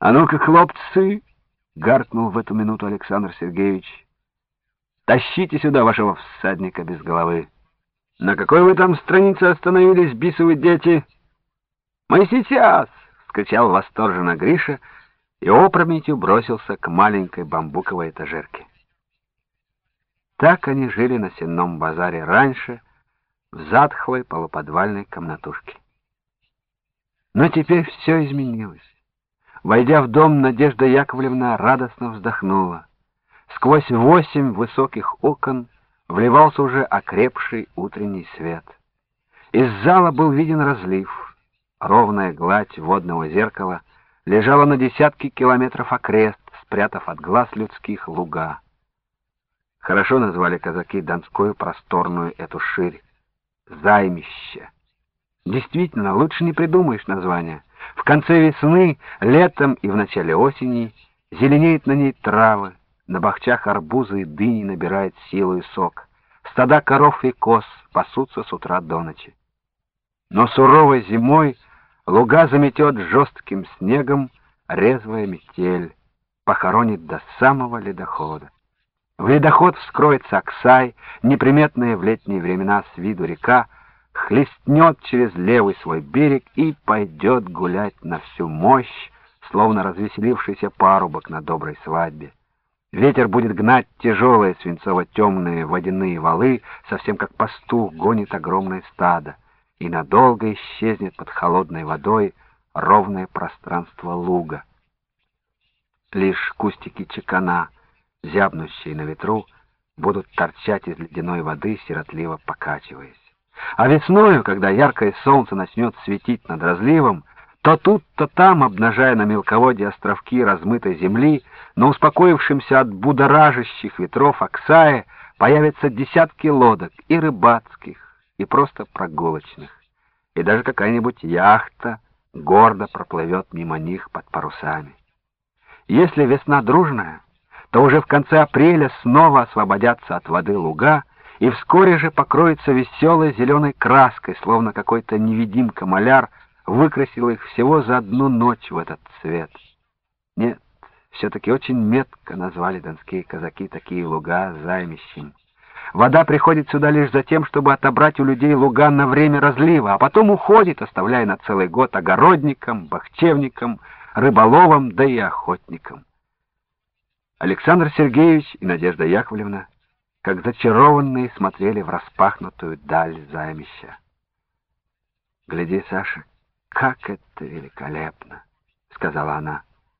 «А ну-ка, хлопцы!» — гаркнул в эту минуту Александр Сергеевич. «Тащите сюда вашего всадника без головы! На какой вы там странице остановились, бисовы дети?» «Мы сейчас!» — вскричал восторженно Гриша и опрометью бросился к маленькой бамбуковой этажерке. Так они жили на Сенном базаре раньше, в затхлой полуподвальной комнатушке. Но теперь все изменилось. Войдя в дом, Надежда Яковлевна радостно вздохнула. Сквозь 8 высоких окон вливался уже окрепший утренний свет. Из зала был виден разлив. Ровная гладь водного зеркала лежала на десятки километров окрест, спрятав от глаз людских луга. Хорошо назвали казаки Донскую просторную эту ширь — займище. Действительно, лучше не придумаешь названия. В конце весны, летом и в начале осени зеленеют на ней травы, на бахчах арбузы и дыни набирает силу и сок, стада коров и коз пасутся с утра до ночи. Но суровой зимой луга заметет жестким снегом резвая метель, похоронит до самого ледохода. В ледоход вскроется Аксай, неприметная в летние времена с виду река, хлестнет через левый свой берег и пойдет гулять на всю мощь, словно развеселившийся парубок на доброй свадьбе. Ветер будет гнать тяжелые свинцово-темные водяные валы, совсем как пастух гонит огромное стадо, и надолго исчезнет под холодной водой ровное пространство луга. Лишь кустики чекана, зябнущие на ветру, будут торчать из ледяной воды, сиротливо покачиваясь. А весною, когда яркое солнце начнет светить над разливом, то тут, то там, обнажая на мелководье островки размытой земли, на успокоившемся от будоражащих ветров Аксае появятся десятки лодок, и рыбацких, и просто прогулочных, и даже какая-нибудь яхта гордо проплывет мимо них под парусами. Если весна дружная, то уже в конце апреля снова освободятся от воды луга, и вскоре же покроется веселой зеленой краской, словно какой-то невидимка-маляр выкрасил их всего за одну ночь в этот цвет. Нет, все-таки очень метко назвали донские казаки такие луга займищем. Вода приходит сюда лишь за тем, чтобы отобрать у людей луга на время разлива, а потом уходит, оставляя на целый год огородникам, бахчевникам, рыболовам, да и охотникам. Александр Сергеевич и Надежда Яковлевна, как зачарованные, смотрели в распахнутую даль займища. «Гляди, Саша, как это великолепно!» — сказала она.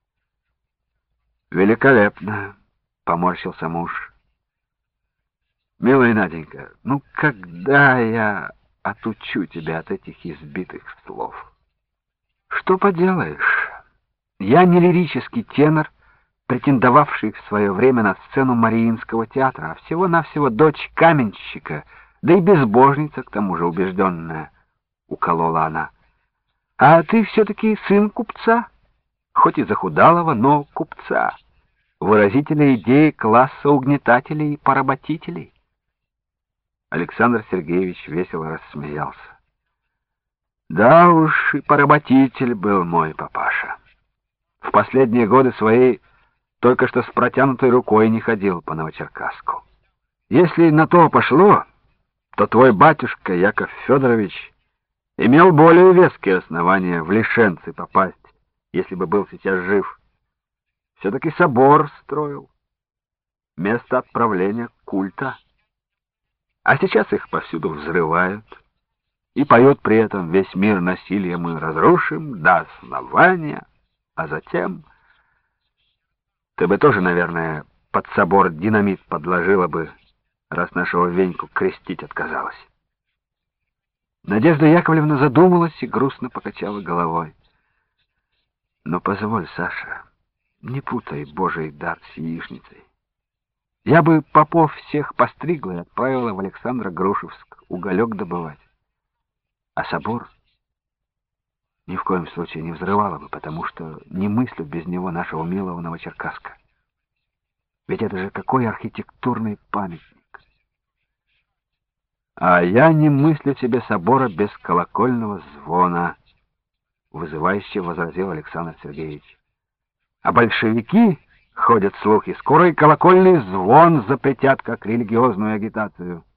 «Великолепно!» — поморщился муж. «Милая Наденька, ну когда я отучу тебя от этих избитых слов?» «Что поделаешь? Я не лирический тенор, претендовавший в свое время на сцену Мариинского театра, а всего-навсего дочь каменщика, да и безбожница, к тому же убежденная», — уколола она. «А ты все-таки сын купца, хоть и захудалого, но купца, выразителя идеи класса угнетателей и поработителей». Александр Сергеевич весело рассмеялся. «Да уж, и поработитель был мой папаша. В последние годы свои только что с протянутой рукой не ходил по Новочеркасску. Если на то пошло, то твой батюшка Яков Федорович имел более веские основания в лишенцы попасть, если бы был сейчас жив. Все-таки собор строил, место отправления культа. А сейчас их повсюду взрывают и поют при этом: весь мир насилия мы разрушим до основания, а затем... Ты бы тоже, наверное, под собор динамит подложила бы, раз нашего Веньку крестить отказалась». Надежда Яковлевна задумалась и грустно покачала головой. «Но позволь, Саша, не путай Божий дар с яичницей. Я бы попов всех постригла и отправила в Александро-Грушевск уголек добывать. А собор ни в коем случае не взрывала бы, потому что не мыслю без него нашего милого Новочеркасска. Ведь это же какой архитектурный памятник. А я не мыслю себе собора без колокольного звона, вызывающе возразил Александр Сергеевич. А большевики, ходят слухи, скоро и колокольный звон запретят как религиозную агитацию.